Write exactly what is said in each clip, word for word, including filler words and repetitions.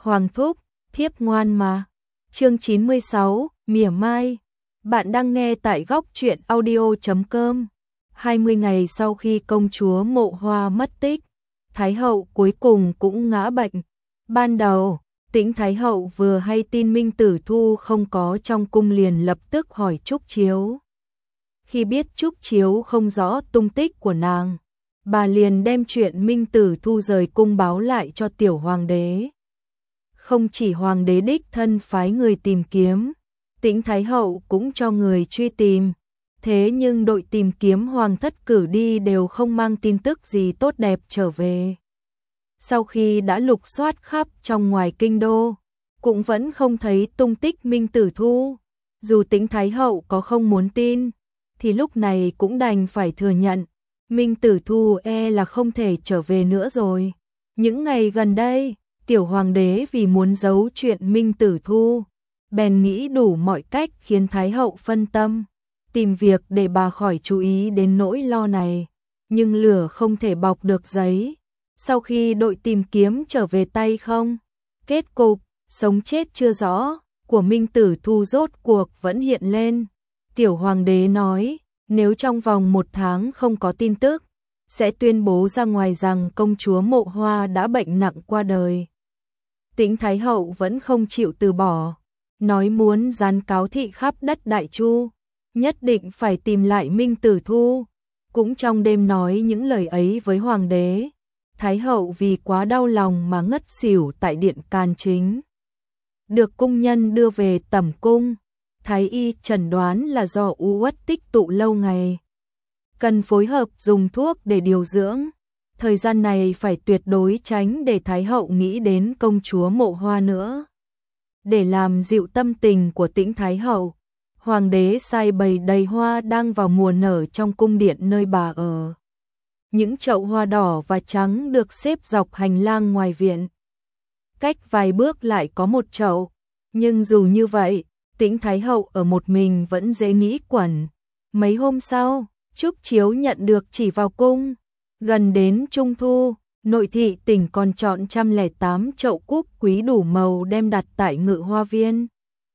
Hoàng thúc, thiếp ngoan mà. Chương chín mươi sáu, mỉa mai. Bạn đang nghe tại góc truyện audio chấm com. hai mươi ngày sau khi công chúa Mộ Hoa mất tích, Thái hậu cuối cùng cũng ngã bệnh. Ban đầu, Tĩnh Thái hậu vừa hay tin Minh Tử Thu không có trong cung liền lập tức hỏi Trúc Chiếu. Khi biết Trúc Chiếu không rõ tung tích của nàng, bà liền đem chuyện Minh Tử Thu rời cung báo lại cho tiểu hoàng đế. Không chỉ hoàng đế đích thân phái người tìm kiếm, Tĩnh Thái hậu cũng cho người truy tìm. Thế nhưng đội tìm kiếm hoàng thất cử đi đều không mang tin tức gì tốt đẹp trở về. Sau khi đã lục soát khắp trong ngoài kinh đô, cũng vẫn không thấy tung tích Minh Tử Thu. Dù Tĩnh Thái hậu có không muốn tin, thì lúc này cũng đành phải thừa nhận, Minh Tử Thu e là không thể trở về nữa rồi. Những ngày gần đây, tiểu hoàng đế vì muốn giấu chuyện Minh Tử Thu, bèn nghĩ đủ mọi cách khiến Thái hậu phân tâm, tìm việc để bà khỏi chú ý đến nỗi lo này. Nhưng lửa không thể bọc được giấy. Sau khi đội tìm kiếm trở về tay không, kết cục, sống chết chưa rõ, của Minh Tử Thu rốt cuộc vẫn hiện lên. Tiểu hoàng đế nói, nếu trong vòng một tháng không có tin tức, sẽ tuyên bố ra ngoài rằng công chúa Mộ Hoa đã bệnh nặng qua đời. Tĩnh Thái hậu vẫn không chịu từ bỏ, nói muốn dán cáo thị khắp đất Đại Chu, nhất định phải tìm lại Minh Tử Thu. Cũng trong đêm nói những lời ấy với hoàng đế, Thái hậu vì quá đau lòng mà ngất xỉu tại điện Càn Chính. Được cung nhân đưa về tẩm cung, Thái y chẩn đoán là do u uất tích tụ lâu ngày, cần phối hợp dùng thuốc để điều dưỡng. Thời gian này phải tuyệt đối tránh để Thái hậu nghĩ đến công chúa Mộ Hoa nữa. Để làm dịu tâm tình của Tĩnh Thái hậu, hoàng đế sai bày đầy hoa đang vào mùa nở trong cung điện nơi bà ở. Những chậu hoa đỏ và trắng được xếp dọc hành lang ngoài viện. Cách vài bước lại có một chậu, nhưng dù như vậy, Tĩnh Thái hậu ở một mình vẫn dễ nghĩ quẩn. Mấy hôm sau, Trúc Chiếu nhận được chỉ vào cung. Gần đến Trung Thu, nội thị tỉnh còn chọn một trăm lẻ tám chậu cúc quý đủ màu đem đặt tại Ngự Hoa Viên,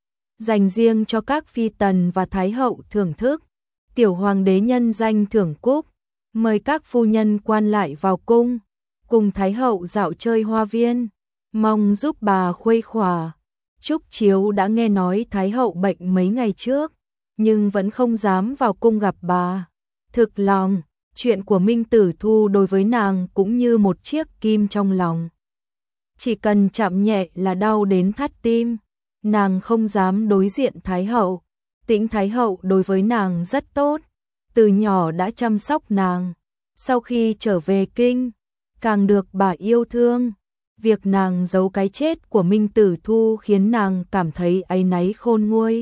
dành riêng cho các phi tần và Thái hậu thưởng thức. Tiểu hoàng đế nhân danh thưởng cúc, mời các phu nhân quan lại vào cung, cùng Thái hậu dạo chơi hoa viên, mong giúp bà khuây khỏa. Trúc Chiếu đã nghe nói Thái hậu bệnh mấy ngày trước, nhưng vẫn không dám vào cung gặp bà. Thực lòng, chuyện của Minh Tử Thu đối với nàng cũng như một chiếc kim trong lòng. Chỉ cần chạm nhẹ là đau đến thắt tim. Nàng không dám đối diện Thái hậu. Tĩnh Thái hậu đối với nàng rất tốt, từ nhỏ đã chăm sóc nàng. Sau khi trở về kinh, càng được bà yêu thương. Việc nàng giấu cái chết của Minh Tử Thu khiến nàng cảm thấy áy náy khôn nguôi.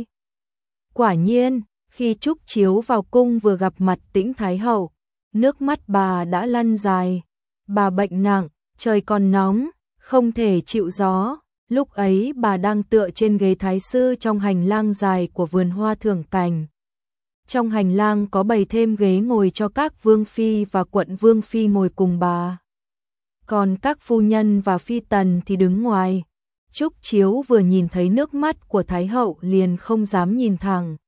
Quả nhiên, khi Trúc Chiếu vào cung vừa gặp mặt Tĩnh Thái hậu, nước mắt bà đã lăn dài. Bà bệnh nặng, trời còn nóng, không thể chịu gió. Lúc ấy bà đang tựa trên ghế thái sư trong hành lang dài của vườn hoa thưởng cảnh. Trong hành lang có bày thêm ghế ngồi cho các vương phi và quận vương phi ngồi cùng bà. Còn các phu nhân và phi tần thì đứng ngoài. Trúc Chiếu vừa nhìn thấy nước mắt của Thái hậu liền không dám nhìn thẳng.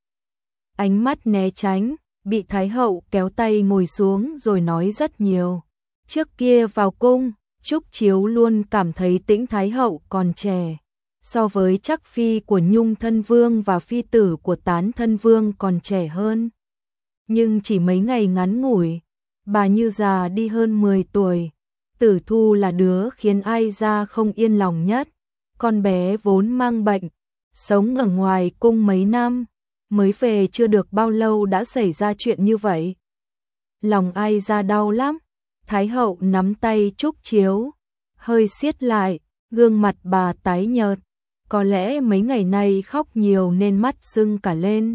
Ánh mắt né tránh, bị Thái hậu kéo tay ngồi xuống rồi nói rất nhiều. Trước kia vào cung, Trúc Chiếu luôn cảm thấy Tĩnh Thái hậu còn trẻ, so với Trắc phi của Nhung thân vương và phi tử của Tán thân vương còn trẻ hơn. Nhưng chỉ mấy ngày ngắn ngủi, bà như già đi hơn mười tuổi. Tử Thu là đứa khiến ai ra không yên lòng nhất. Con bé vốn mang bệnh, sống ở ngoài cung mấy năm, mới về chưa được bao lâu đã xảy ra chuyện như vậy. Lòng ai ra đau lắm. Thái hậu nắm tay Trúc Chiếu, hơi siết lại, gương mặt bà tái nhợt, có lẽ mấy ngày nay khóc nhiều nên mắt sưng cả lên.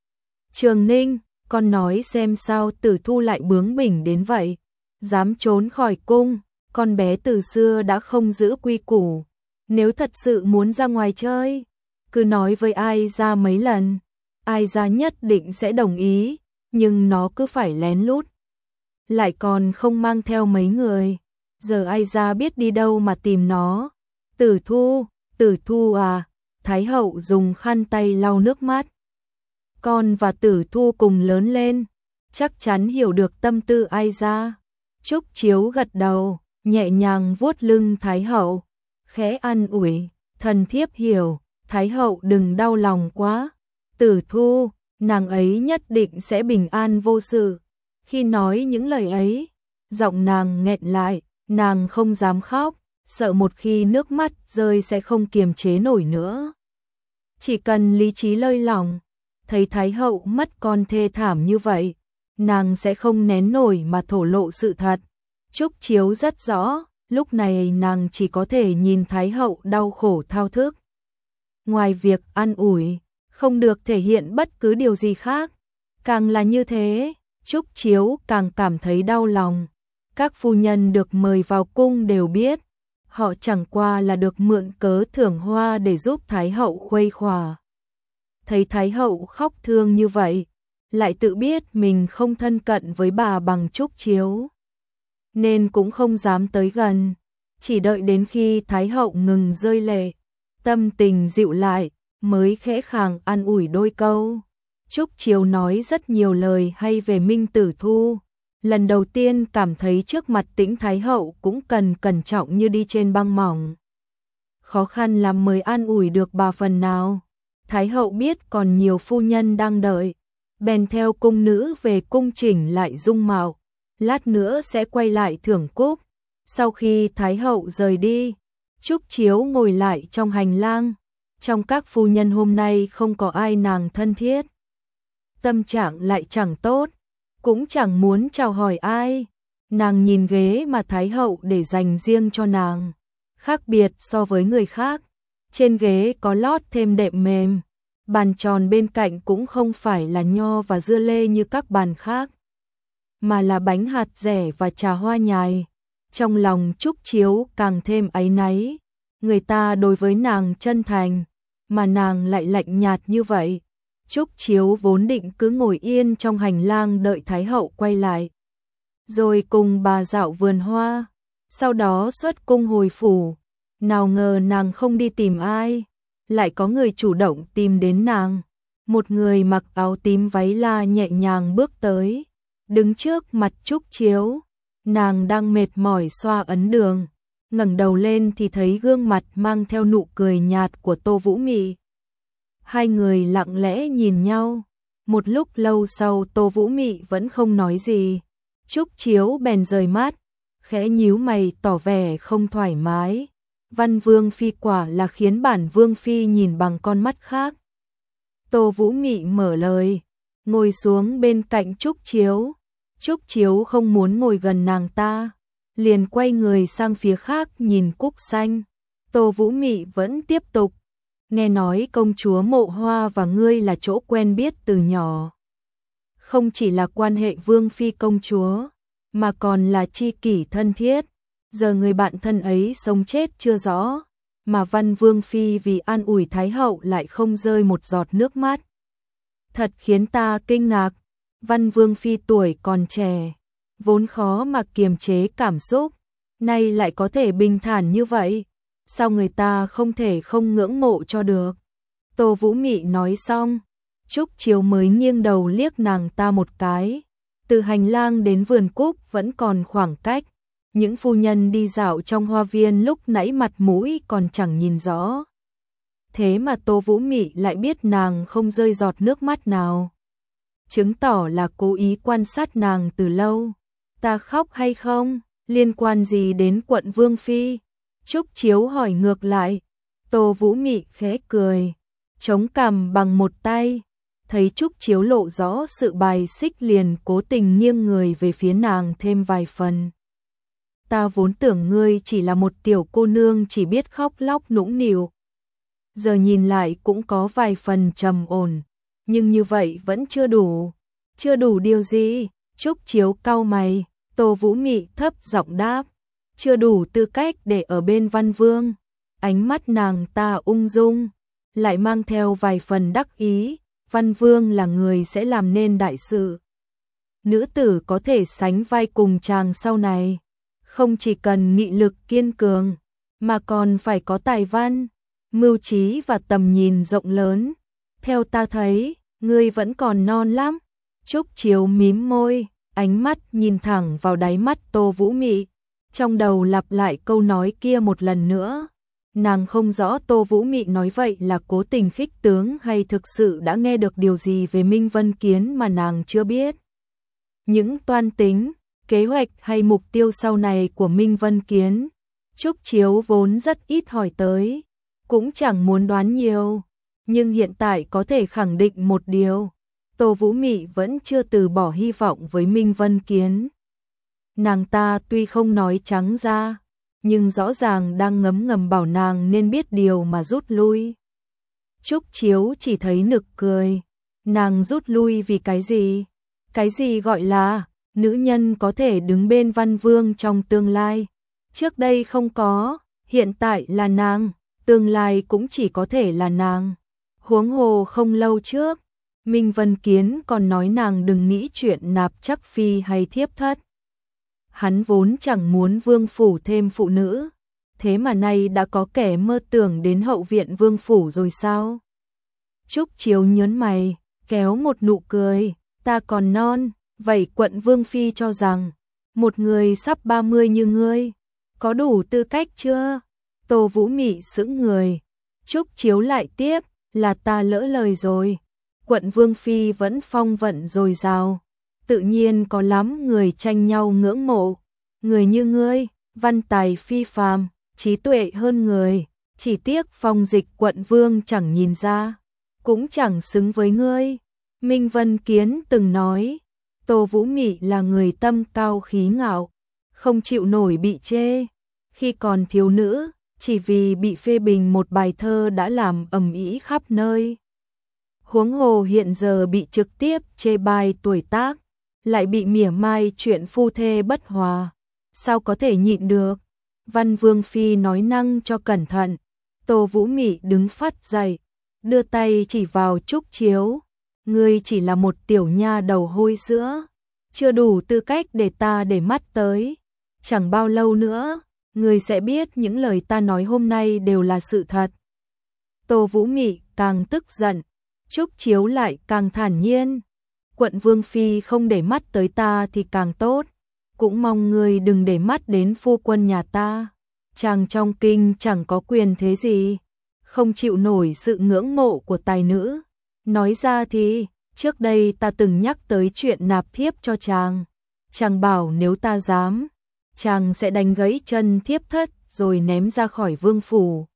Trường Ninh, con nói xem sao Tử Thu lại bướng bỉnh đến vậy, dám trốn khỏi cung, con bé từ xưa đã không giữ quy củ, nếu thật sự muốn ra ngoài chơi, cứ nói với ai ra mấy lần, ai ra nhất định sẽ đồng ý, nhưng nó cứ phải lén lút. Lại còn không mang theo mấy người, giờ ai ra biết đi đâu mà tìm nó. Tử Thu, Tử Thu à, Thái hậu dùng khăn tay lau nước mắt. Con và Tử Thu cùng lớn lên, chắc chắn hiểu được tâm tư ai ra. Trúc Chiếu gật đầu, nhẹ nhàng vuốt lưng Thái hậu, khẽ an ủi, thần thiếp hiểu, Thái hậu đừng đau lòng quá. Tử Thu, nàng ấy nhất định sẽ bình an vô sự. Khi nói những lời ấy, giọng nàng nghẹn lại, nàng không dám khóc, sợ một khi nước mắt rơi sẽ không kiềm chế nổi nữa. Chỉ cần lý trí lơi lỏng, thấy Thái hậu mất con thê thảm như vậy, nàng sẽ không nén nổi mà thổ lộ sự thật. Trúc Chiếu rất rõ, lúc này nàng chỉ có thể nhìn Thái hậu đau khổ thao thức. Ngoài việc an ủi, không được thể hiện bất cứ điều gì khác. Càng là như thế, Trúc Chiếu càng cảm thấy đau lòng. Các phu nhân được mời vào cung đều biết, họ chẳng qua là được mượn cớ thưởng hoa để giúp Thái hậu khuây khỏa. Thấy Thái hậu khóc thương như vậy, lại tự biết mình không thân cận với bà bằng Trúc Chiếu, nên cũng không dám tới gần, chỉ đợi đến khi Thái hậu ngừng rơi lệ, tâm tình dịu lại, mới khẽ khàng an ủi đôi câu. Trúc Chiếu nói rất nhiều lời hay về Minh Tử Thu, lần đầu tiên cảm thấy trước mặt Tĩnh Thái hậu cũng cần cẩn trọng như đi trên băng mỏng. Khó khăn lắm mới an ủi được bà phần nào. Thái hậu biết còn nhiều phu nhân đang đợi, bèn theo cung nữ về cung chỉnh lại dung mạo, lát nữa sẽ quay lại thưởng cúc. Sau khi Thái hậu rời đi, Trúc Chiếu ngồi lại trong hành lang. Trong các phu nhân hôm nay không có ai nàng thân thiết. Tâm trạng lại chẳng tốt, cũng chẳng muốn chào hỏi ai. Nàng nhìn ghế mà Thái hậu để dành riêng cho nàng, khác biệt so với người khác. Trên ghế có lót thêm đệm mềm, bàn tròn bên cạnh cũng không phải là nho và dưa lê như các bàn khác, mà là bánh hạt dẻ và trà hoa nhài. Trong lòng Trúc Chiếu càng thêm áy náy, người ta đối với nàng chân thành, mà nàng lại lạnh nhạt như vậy. Trúc Chiếu vốn định cứ ngồi yên trong hành lang đợi Thái hậu quay lại, rồi cùng bà dạo vườn hoa, sau đó xuất cung hồi phủ. Nào ngờ nàng không đi tìm ai, lại có người chủ động tìm đến nàng. Một người mặc áo tím váy la nhẹ nhàng bước tới, đứng trước mặt Trúc Chiếu. Nàng đang mệt mỏi xoa ấn đường, ngẩng đầu lên thì thấy gương mặt mang theo nụ cười nhạt của Tô Vũ Mị. Hai người lặng lẽ nhìn nhau, một lúc lâu sau Tô Vũ Mị vẫn không nói gì. Trúc Chiếu bèn rời mắt, khẽ nhíu mày tỏ vẻ không thoải mái. Văn Vương Phi quả là khiến bản Vương Phi nhìn bằng con mắt khác. Tô Vũ Mị mở lời, ngồi xuống bên cạnh Trúc Chiếu. Trúc Chiếu không muốn ngồi gần nàng ta, liền quay người sang phía khác nhìn cúc xanh. Tô Vũ Mị vẫn tiếp tục, nghe nói công chúa Mộ Hoa và ngươi là chỗ quen biết từ nhỏ. Không chỉ là quan hệ Vương Phi công chúa, mà còn là tri kỷ thân thiết. Giờ người bạn thân ấy sống chết chưa rõ, mà Văn Vương Phi vì an ủi Thái hậu lại không rơi một giọt nước mắt. Thật khiến ta kinh ngạc. Văn Vương Phi tuổi còn trẻ, vốn khó mà kiềm chế cảm xúc, nay lại có thể bình thản như vậy, sao người ta không thể không ngưỡng mộ cho được. Tô Vũ Mị nói xong, Trúc Chiếu mới nghiêng đầu liếc nàng ta một cái. Từ hành lang đến vườn cúc vẫn còn khoảng cách, những phu nhân đi dạo trong hoa viên lúc nãy mặt mũi còn chẳng nhìn rõ. Thế mà Tô Vũ Mị lại biết nàng không rơi giọt nước mắt nào, chứng tỏ là cố ý quan sát nàng từ lâu. Ta khóc hay không, liên quan gì đến quận Vương Phi? Trúc Chiếu hỏi ngược lại. Tô Vũ Mị khẽ cười, chống cằm bằng một tay, thấy Trúc Chiếu lộ rõ sự bài xích liền cố tình nghiêng người về phía nàng thêm vài phần. Ta vốn tưởng ngươi chỉ là một tiểu cô nương chỉ biết khóc lóc nũng nịu, giờ nhìn lại cũng có vài phần trầm ổn, nhưng như vậy vẫn chưa đủ. Chưa đủ điều gì? Trúc Chiếu cau mày. Tô Vũ Mị thấp giọng đáp, chưa đủ tư cách để ở bên Văn Vương. Ánh mắt nàng ta ung dung, lại mang theo vài phần đắc ý. Văn Vương là người sẽ làm nên đại sự. Nữ tử có thể sánh vai cùng chàng sau này, không chỉ cần nghị lực kiên cường, mà còn phải có tài văn. mưu trí và tầm nhìn rộng lớn. Theo ta thấy, ngươi vẫn còn non lắm. Trúc Chiếu mím môi, ánh mắt nhìn thẳng vào đáy mắt Tô Vũ Mị, trong đầu lặp lại câu nói kia một lần nữa. Nàng không rõ Tô Vũ Mị nói vậy là cố tình khích tướng hay thực sự đã nghe được điều gì về Minh Vân Kiến mà nàng chưa biết. Những toan tính, kế hoạch hay mục tiêu sau này của Minh Vân Kiến, Trúc Chiếu vốn rất ít hỏi tới, cũng chẳng muốn đoán nhiều, nhưng hiện tại có thể khẳng định một điều, Tô Vũ Mị vẫn chưa từ bỏ hy vọng với Minh Vân Kiến. Nàng ta tuy không nói trắng ra, nhưng rõ ràng đang ngấm ngầm bảo nàng nên biết điều mà rút lui. Trúc Chiếu chỉ thấy nực cười, nàng rút lui vì cái gì? Cái gì gọi là nữ nhân có thể đứng bên Văn Vương trong tương lai? Trước đây không có, hiện tại là nàng, tương lai cũng chỉ có thể là nàng. Huống hồ không lâu trước, Minh Vân Kiến còn nói nàng đừng nghĩ chuyện nạp chắc phi hay thiếp thất. Hắn vốn chẳng muốn vương phủ thêm phụ nữ, thế mà nay đã có kẻ mơ tưởng đến hậu viện vương phủ rồi sao? Trúc Chiếu nhớn mày, kéo một nụ cười, ta còn non, vậy quận vương phi cho rằng, một người sắp ba mươi như ngươi, có đủ tư cách chưa? Tô Vũ Mị sững người, Trúc Chiếu lại tiếp, là ta lỡ lời rồi, quận vương phi vẫn phong vận dồi dào, tự nhiên có lắm người tranh nhau ngưỡng mộ, người như ngươi, văn tài phi phàm, trí tuệ hơn người, chỉ tiếc phong dịch quận vương chẳng nhìn ra, cũng chẳng xứng với ngươi. Minh Vân Kiến từng nói, Tô Vũ Mị là người tâm cao khí ngạo, không chịu nổi bị chê, khi còn thiếu nữ, chỉ vì bị phê bình một bài thơ đã làm ầm ĩ khắp nơi. Huống hồ hiện giờ bị trực tiếp chê bai tuổi tác, lại bị mỉa mai chuyện phu thê bất hòa, sao có thể nhịn được? Văn Vương phi nói năng cho cẩn thận. Tô Vũ Mị đứng phát dậy, đưa tay chỉ vào Trúc Chiếu, ngươi chỉ là một tiểu nha đầu hôi sữa, chưa đủ tư cách để ta để mắt tới, chẳng bao lâu nữa, ngươi sẽ biết những lời ta nói hôm nay đều là sự thật. Tô Vũ Mị càng tức giận, Trúc Chiếu lại càng thản nhiên, quận vương phi không để mắt tới ta thì càng tốt, cũng mong ngươi đừng để mắt đến phu quân nhà ta, chàng trong kinh chẳng có quyền thế gì, không chịu nổi sự ngưỡng mộ của tài nữ. Nói ra thì, trước đây ta từng nhắc tới chuyện nạp thiếp cho chàng, chàng bảo nếu ta dám, chàng sẽ đánh gãy chân thiếp thất rồi ném ra khỏi vương phủ.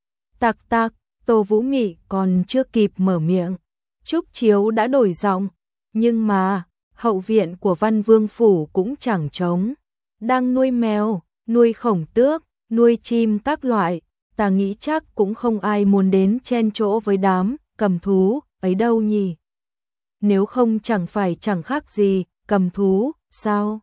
Tặc tặc, Tô Vũ Mị còn chưa kịp mở miệng, Trúc Chiếu đã đổi giọng, nhưng mà, hậu viện của Văn Vương phủ cũng chẳng trống, đang nuôi mèo, nuôi khổng tước, nuôi chim các loại, ta nghĩ chắc cũng không ai muốn đến chen chỗ với đám cầm thú ấy đâu nhỉ. Nếu không chẳng phải chẳng khác gì cầm thú, sao?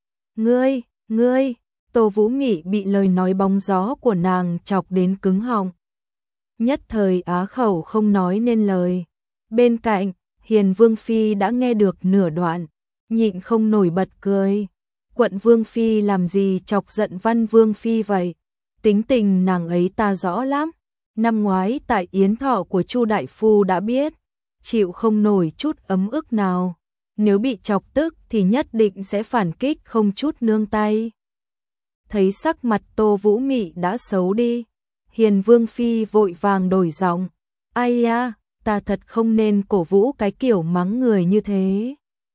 Ngươi, ngươi, Tô Vũ Mị bị lời nói bóng gió của nàng chọc đến cứng họng. Nhất thời á khẩu không nói nên lời. Bên cạnh, Hiền Vương phi đã nghe được nửa đoạn, nhịn không nổi bật cười. Quận Vương phi làm gì chọc giận Văn Vương phi vậy? Tính tình nàng ấy ta rõ lắm. Năm ngoái tại yến thọ của Chu đại phu đã biết, chịu không nổi chút ấm ức nào. Nếu bị chọc tức thì nhất định sẽ phản kích không chút nương tay. Thấy sắc mặt Tô Vũ Mị đã xấu đi, Hiền Vương phi vội vàng đổi giọng. Ai ya, ta thật không nên cổ vũ cái kiểu mắng người như thế.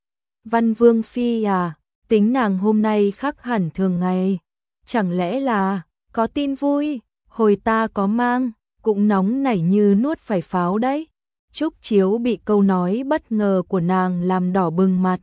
Văn Vương phi à, tính nàng hôm nay khác hẳn thường ngày. Chẳng lẽ là, có tin vui, hồi ta có mang, cũng nóng nảy như nuốt phải pháo đấy. Trúc Chiếu bị câu nói bất ngờ của nàng làm đỏ bừng mặt.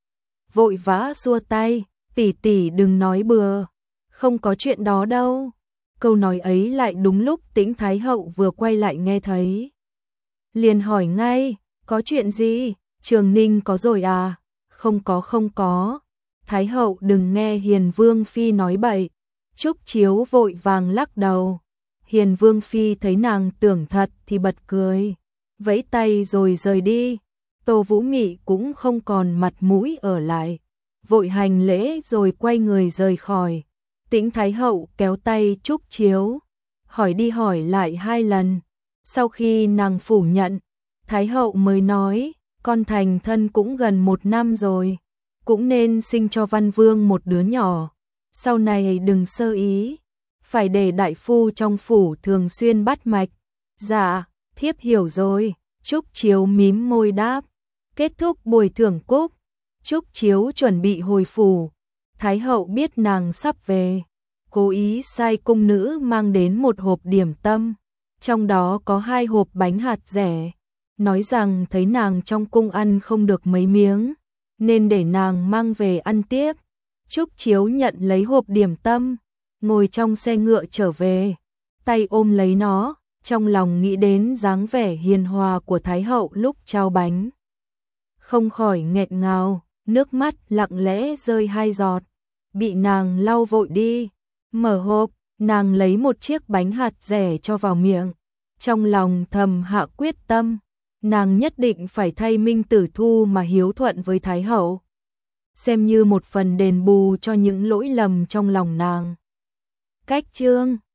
Vội vã xua tay, tỷ tỷ đừng nói bừa, không có chuyện đó đâu. Câu nói ấy lại đúng lúc Tĩnh Thái Hậu vừa quay lại nghe thấy. Liền hỏi ngay, có chuyện gì, Trường Ninh có rồi à? Không có không có. Thái Hậu đừng nghe Hiền Vương phi nói bậy. Trúc Chiếu vội vàng lắc đầu. Hiền Vương phi thấy nàng tưởng thật thì bật cười, vẫy tay rồi rời đi. Tô Vũ Mị cũng không còn mặt mũi ở lại, vội hành lễ rồi quay người rời khỏi. Tĩnh Thái Hậu kéo tay Trúc Chiếu, hỏi đi hỏi lại hai lần. Sau khi nàng phủ nhận, Thái hậu mới nói, con thành thân cũng gần một năm rồi, cũng nên sinh cho Văn Vương một đứa nhỏ, sau này đừng sơ ý, phải để đại phu trong phủ thường xuyên bắt mạch. Dạ, thiếp hiểu rồi. Trúc Chiếu mím môi đáp. Kết thúc buổi thưởng cúc, Trúc Chiếu chuẩn bị hồi phủ. Thái hậu biết nàng sắp về, cố ý sai cung nữ mang đến một hộp điểm tâm, trong đó có hai hộp bánh hạt dẻ, nói rằng thấy nàng trong cung ăn không được mấy miếng, nên để nàng mang về ăn tiếp. Trúc Chiếu nhận lấy hộp điểm tâm, ngồi trong xe ngựa trở về, tay ôm lấy nó, trong lòng nghĩ đến dáng vẻ hiền hòa của Thái hậu lúc trao bánh. Không khỏi nghẹn ngào, nước mắt lặng lẽ rơi hai giọt, bị nàng lau vội đi. Mở hộp, nàng lấy một chiếc bánh hạt dẻ cho vào miệng, trong lòng thầm hạ quyết tâm, nàng nhất định phải thay Minh Tử Thu mà hiếu thuận với Thái hậu, xem như một phần đền bù cho những lỗi lầm trong lòng nàng. Cách chương